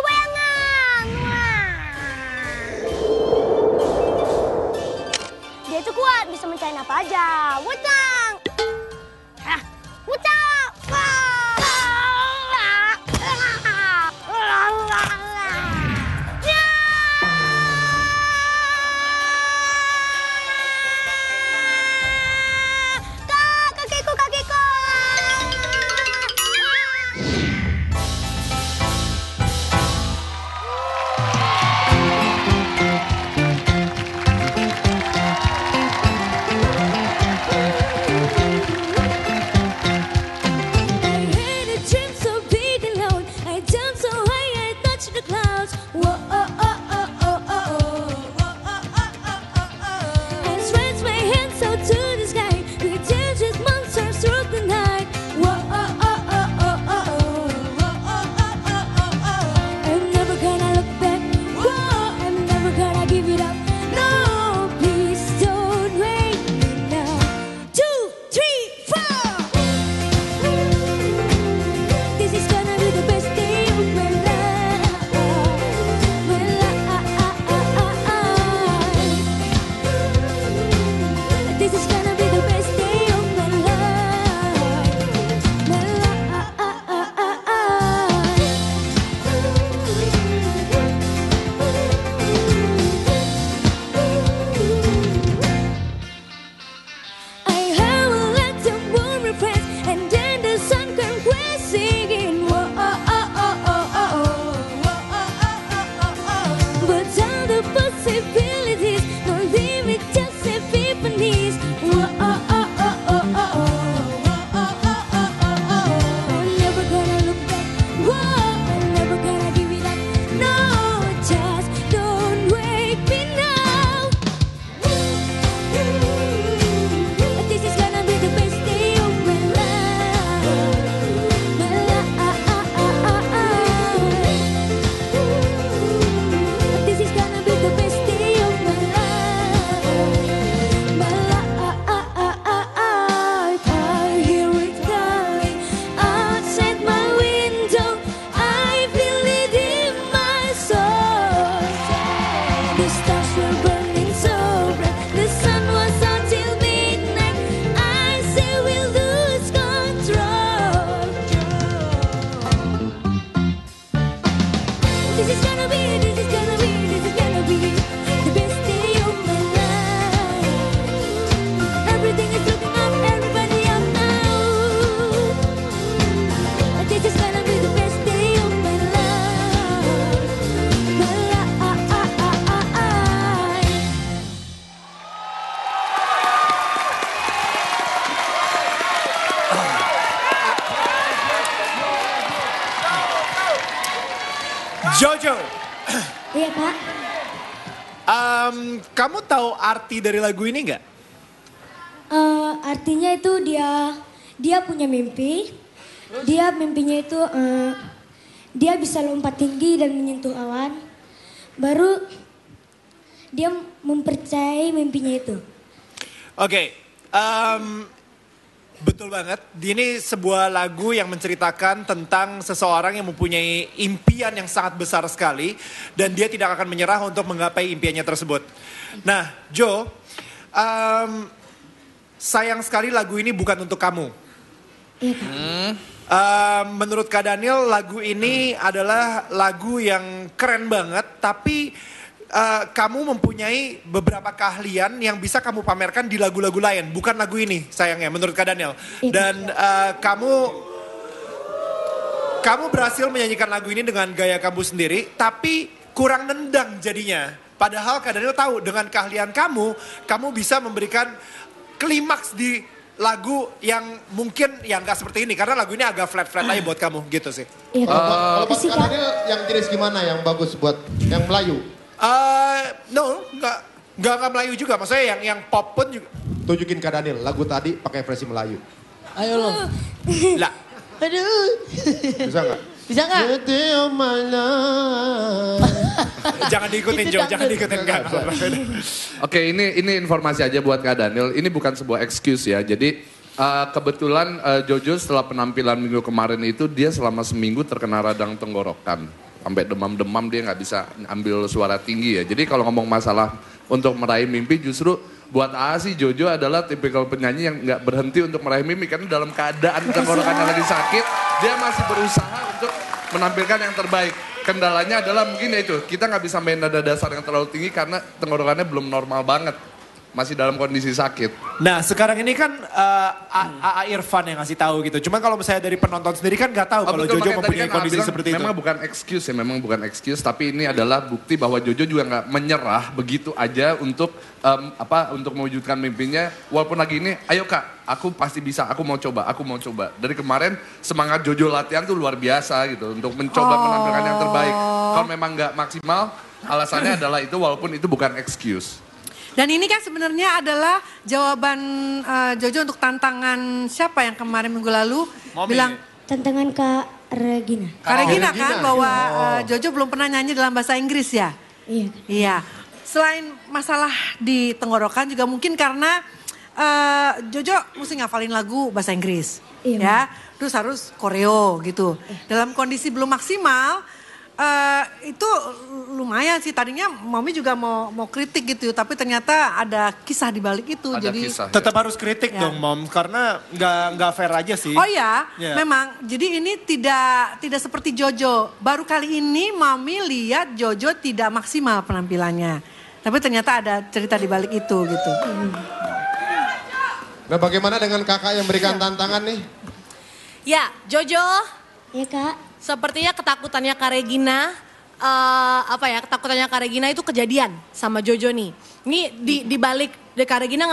bayangan. Wah. Dia itu kuat, bisa mencahin apa aja. Wucang. Wucang. Jojo. Iya, Pak. Kamu tahu arti dari lagu ini nggak? Artinya itu dia punya mimpi. Dia mimpinya itu dia bisa lompat tinggi dan menyentuh awan. Baru dia mempercayai mimpinya itu. Oke, betul banget. Ini sebuah lagu yang menceritakan tentang seseorang yang mempunyai impian yang sangat besar sekali. Dan dia tidak akan menyerah untuk menggapai impiannya tersebut. Nah, Jo, sayang sekali lagu ini bukan untuk kamu. Iya, Pak. Menurut Kak Daniel, lagu ini adalah lagu yang keren banget. Tapi kamu mempunyai beberapa keahlian yang bisa kamu pamerkan di lagu-lagu lain. Bukan lagu ini sayangnya menurut Kak Daniel. Dan kamu berhasil menyanyikan lagu ini dengan gaya kamu sendiri. Tapi kurang nendang jadinya. Padahal Kak Daniel tahu dengan keahlian kamu bisa memberikan klimaks di lagu yang mungkin yang gak seperti ini. Karena lagu ini agak flat-flat aja buat kamu gitu sih. Iya, Kalau buat Kak Daniel yang jenis gimana yang bagus buat yang Melayu? No, nggak Melayu juga. Maksudnya yang pop pun juga. Tunjukin Kak Daniel lagu tadi pakai versi Melayu. Ayo lo. Lah. Aduh. Bisa nggak? Bisa nggak? Jangan diikutin Jo, jangan diikutin Kak. Oke, ini informasi aja buat Kak Daniel. Ini bukan sebuah excuse ya. Jadi kebetulan Jojo setelah penampilan minggu kemarin itu dia selama seminggu terkena radang tenggorokan. sampai demam-demam dia nggak bisa ambil suara tinggi ya. Jadi kalau ngomong masalah untuk meraih mimpi justru buat A sih Jojo adalah tipikal penyanyi yang nggak berhenti untuk meraih mimpi karena dalam keadaan tenggorokannya lagi sakit dia masih berusaha untuk menampilkan yang terbaik. Kendalanya adalah mungkin ya itu kita nggak bisa main nada dasar yang terlalu tinggi karena tenggorokannya belum normal banget. Masih dalam kondisi sakit. Nah sekarang ini kan AA Irfan yang ngasih tahu gitu. Cuman kalau misalnya dari penonton sendiri kan nggak tahu kalau Jojo mempunyai kondisi seperti itu. Memang bukan excuse ya, memang bukan excuse. Tapi ini adalah bukti bahwa Jojo juga nggak menyerah begitu aja untuk untuk mewujudkan mimpinya. Walaupun lagi ini, ayo Kak, aku pasti bisa, aku mau coba. Dari kemarin semangat Jojo latihan tuh luar biasa gitu. Untuk mencoba menampilkan yang terbaik. Kalau memang nggak maksimal, alasannya adalah itu walaupun itu bukan excuse. Dan ini kan sebenarnya adalah jawaban Jojo untuk tantangan siapa yang kemarin minggu lalu bilang Tantangan Kak Regina. Kak Regina kan bahwa Jojo belum pernah nyanyi dalam bahasa Inggris ya? Iya. Iya. Selain masalah di tenggorokan juga mungkin karena Jojo mesti ngafalin lagu bahasa Inggris. Iya. Ya, terus harus koreo gitu. Dalam kondisi belum maksimal itu lumayan sih, tadinya Mami juga mau kritik gitu, tapi ternyata ada kisah di balik itu. Ada jadi kisah, Tetap harus kritik dong Mom, karena nggak fair aja sih. Oh ya, Ya. memang. Jadi ini tidak seperti Jojo. Baru kali ini Mami lihat Jojo tidak maksimal penampilannya. Tapi ternyata ada cerita di balik itu gitu. Nah bagaimana dengan kakak yang berikan tantangan nih? Ya, Jojo, Iya Kak. sepertinya ketakutannya Kak Regina, ketakutannya Kak Regina itu kejadian sama Jojo nih. Ini di balik Kak Regina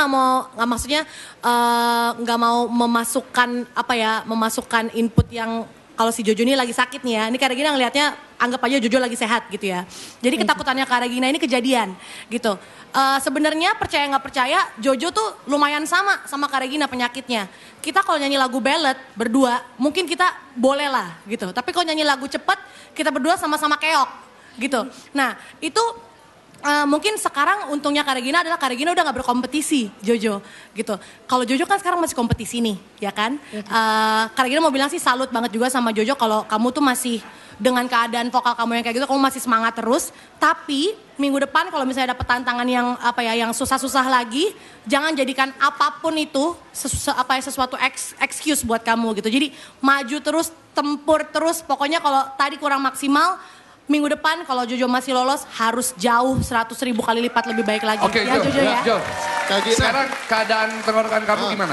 nggak mau memasukkan input yang kalau si Jojo ini lagi sakit nih ya. Ini Kak Regina ngelihatnya anggap aja Jojo lagi sehat gitu ya. Jadi ketakutannya Kak Regina ini kejadian gitu. Sebenarnya percaya nggak percaya Jojo tuh lumayan sama Kak Regina penyakitnya. Kita kalau nyanyi lagu ballad berdua mungkin kita boleh lah gitu. Tapi kalau nyanyi lagu cepet kita berdua sama-sama keok gitu. Nah itu mungkin sekarang untungnya Kak Regina adalah Kak Regina udah gak berkompetisi Jojo gitu. Kalau Jojo kan sekarang masih kompetisi nih ya kan. Kak Regina mau bilang sih salut banget juga sama Jojo kalau kamu tuh masih dengan keadaan vokal kamu yang kayak gitu kamu masih semangat terus. Tapi minggu depan kalau misalnya dapet tantangan yang susah-susah lagi, jangan jadikan apapun itu sesuatu excuse buat kamu gitu. Jadi maju terus, tempur terus, pokoknya kalau tadi kurang maksimal, minggu depan kalau Jojo masih lolos harus jauh 100.000 kali lipat lebih baik lagi. Oke, ya Jojo ya. Jo. Sekarang keadaan tenggorokan kamu gimana?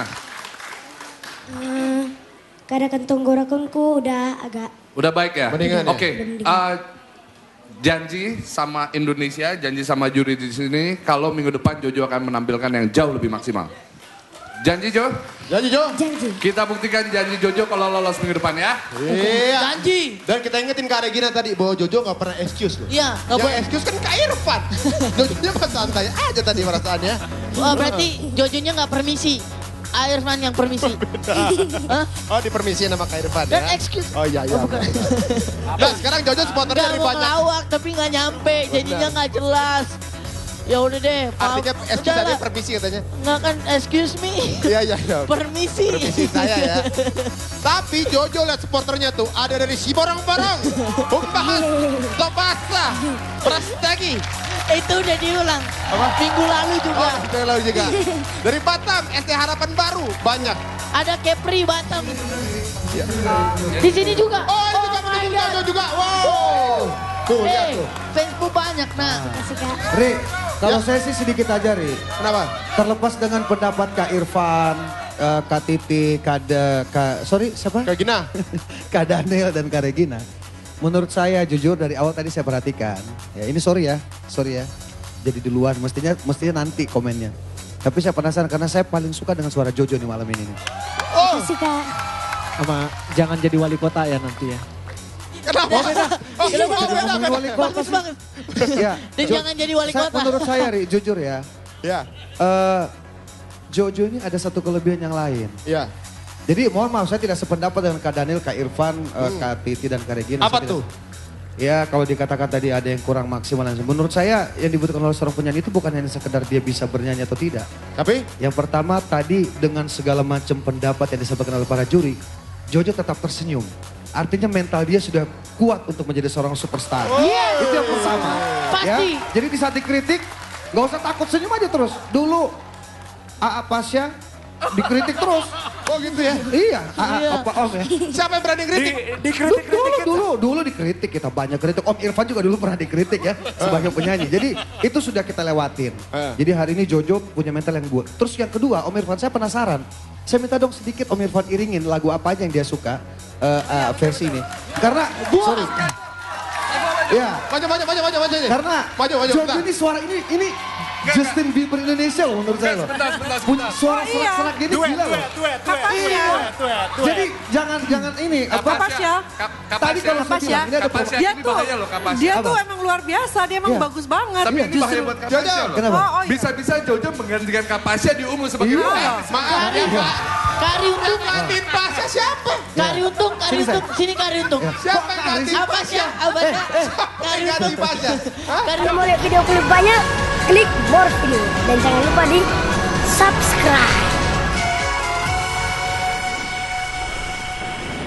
Keadaan tenggorokanku udah agak Udah baik ya? Mendingan ya? Oke, janji sama Indonesia, janji sama juri di sini, kalau minggu depan Jojo akan menampilkan yang jauh lebih maksimal. Janji Jo? Janji Jo? janji. Kita buktikan janji Jojo kalau lolos minggu depan ya. Iya. Janji. Dan kita ingetin Kak Regina tadi bahwa Jojo gak pernah excuse loh. Iya, nggak Yang boleh. excuse kan Kak Irfan. Jojonya mah santai aja tadi perasaannya. Wah, berarti Jojonya nggak permisi. Irfan yang permisi. Hah? Oh dipermisiin sama Kak Irfan Dan ya. excuse. Oh iya iya. Nah sekarang Jojo supporternya Nggak lebih mau banyak. ngelawak tapi nggak nyampe. Jadinya nggak jelas. Ya udah deh. Artinya excuse Udahlah. tadi permisi katanya. Nggak kan excuse me. Iya iya iya. Permisi. Permisi saya ya. Tapi Jojo lihat supporternya tuh ada dari Siborong-Borong, Humbahan, Topasa, Prastagi. Itu udah diulang. Minggu lalu juga. Oh, itu lalu juga. Dari Batam, ST Harapan Baru banyak. Ada Kepri Batam. Di sini juga. Oh, ini juga my pendukung God. Jojo juga. Wow. Tuh lihat tuh. Facebook banyak nah. Kasih Kak. Ri, kalau Ya. saya sih sedikit aja Ri. Kenapa? Terlepas dengan pendapat Kak Irfan, Kak Titi, siapa? Kayak gina. Kak Daniel dan Kak Regina. Menurut saya jujur dari awal tadi saya perhatikan. Ya ini sorry ya. Jadi duluan, mestinya nanti komennya. Tapi saya penasaran karena saya paling suka dengan suara Jojo nih malam ini. Oh, Kasih Kak. Sama jangan jadi wali kota ya nanti ya. kenapa? Oh, beda. Wali kota Bagus sih. banget. Ya, Dan jangan jadi wali kota. Menurut saya Ri, jujur ya. Ya, Jojo ini ada satu kelebihan yang lain. ya. Jadi mohon maaf saya tidak sependapat dengan Kak Daniel, Kak Irfan, Kak Titi dan Kak Regina. Apa Saya tuh? tidak- Ya kalau dikatakan tadi ada yang kurang maksimal. Menurut saya yang dibutuhkan oleh seorang penyanyi itu bukan hanya sekedar dia bisa bernyanyi atau tidak. Tapi? Yang pertama tadi dengan segala macam pendapat yang disampaikan oleh para juri, Jojo tetap tersenyum. artinya mental dia sudah kuat untuk menjadi seorang superstar. Itu yang pertama. Pasti. Ya. Jadi di saat dikritik, gak usah takut, senyum aja terus. Dulu AA Pasha dikritik terus. Oh gitu ya? Iya, apa Om ya. Siapa yang berani kritik? Dulu dikritik, kita banyak kritik. Om Irfan juga dulu pernah dikritik ya sebagai penyanyi. Jadi itu sudah kita lewatin. Jadi hari ini Jojo punya mental yang buat. Terus yang kedua, Om Irfan saya penasaran. Saya minta dong sedikit Om Irfan iringin lagu apa aja yang dia suka versi ini. Karena, sorry. Ya. Maju. Karena Jojo ini suara ini Justin Bieber Indonesia loh menurut saya loh. Punya suara serak-serak gini gila loh. Kapasya. Jadi jangan ini apa Kapasya. tadi kalau saya bilang ini ada Dia tuh emang luar biasa, dia emang bagus banget. Tapi ini bahaya buat Kapasya loh. Kenapa? Bisa-bisa Jojo menggantikan Kapasya di umum sebagai Maaf ya Pak. Kari Untung. Gantiin Pasha siapa? Kari Untung. Sini Kari Untung. Siapa yang gantiin Apa sih? Apa sih? Siapa yang gantiin Pasha? Kalau mau lihat video klip banyak, klik more video. Dan jangan lupa di subscribe.